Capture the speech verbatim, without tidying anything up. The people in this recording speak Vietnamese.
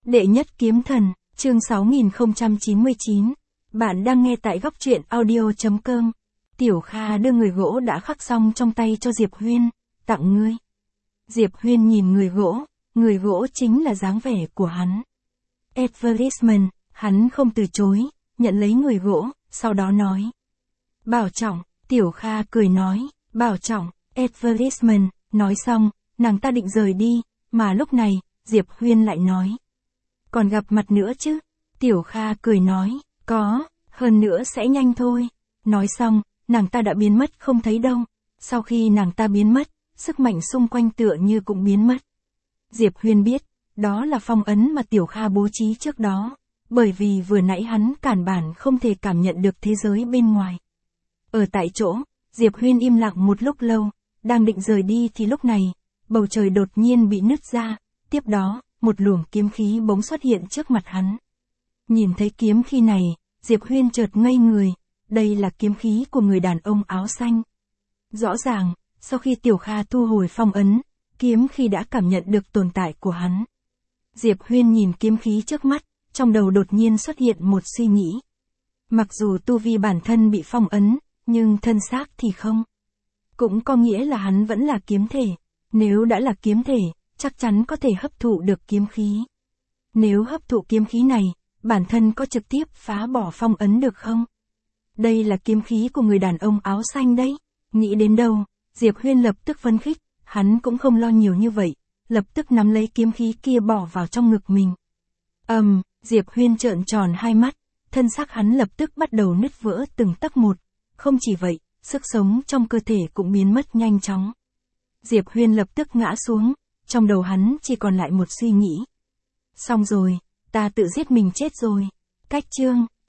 Đệ nhất kiếm thần, chương sáu nghìn không trăm chín mươi chín. Bạn đang nghe tại góc truyện audio.com. Tiểu Kha đưa người gỗ đã khắc xong trong tay cho Diệp Huyên, tặng ngươi. Diệp Huyên nhìn người gỗ, người gỗ chính là dáng vẻ của hắn. Advertisement, hắn không từ chối, nhận lấy người gỗ, sau đó nói. Bảo trọng, Tiểu Kha cười nói, bảo trọng, advertisement, nói xong, nàng ta định rời đi, mà lúc này, Diệp Huyên lại nói. Còn gặp mặt nữa chứ? Tiểu Kha cười nói, có, hơn nữa sẽ nhanh thôi. Nói xong, nàng ta đã biến mất không thấy đâu. Sau khi nàng ta biến mất, sức mạnh xung quanh tựa như cũng biến mất. Diệp Huyên biết, đó là phong ấn mà Tiểu Kha bố trí trước đó. Bởi vì vừa nãy hắn cản bản không thể cảm nhận được thế giới bên ngoài. Ở tại chỗ, Diệp Huyên im lặng một lúc lâu, đang định rời đi thì lúc này, bầu trời đột nhiên bị nứt ra, tiếp đó, một luồng kiếm khí bỗng xuất hiện trước mặt hắn. Nhìn thấy kiếm khí này, Diệp Huyên chợt ngây người, đây là kiếm khí của người đàn ông áo xanh. Rõ ràng, sau khi Tiểu Kha thu hồi phong ấn, kiếm khí đã cảm nhận được tồn tại của hắn. Diệp Huyên nhìn kiếm khí trước mắt, trong đầu đột nhiên xuất hiện một suy nghĩ. Mặc dù tu vi bản thân bị phong ấn, nhưng thân xác thì không. Cũng có nghĩa là hắn vẫn là kiếm thể. Nếu đã là kiếm thể, chắc chắn có thể hấp thụ được kiếm khí. Nếu hấp thụ kiếm khí này, bản thân có trực tiếp phá bỏ phong ấn được không? Đây là kiếm khí của người đàn ông áo xanh đấy. Nghĩ đến đâu, Diệp Huyên lập tức phấn khích, hắn cũng không lo nhiều như vậy, lập tức nắm lấy kiếm khí kia bỏ vào trong ngực mình. Ầm, um, Diệp Huyên trợn tròn hai mắt, thân xác hắn lập tức bắt đầu nứt vỡ từng tấc một. Không chỉ vậy, sức sống trong cơ thể cũng biến mất nhanh chóng. Diệp Huyên lập tức ngã xuống, trong đầu hắn chỉ còn lại một suy nghĩ. Xong rồi, ta tự giết mình chết rồi. Cách chương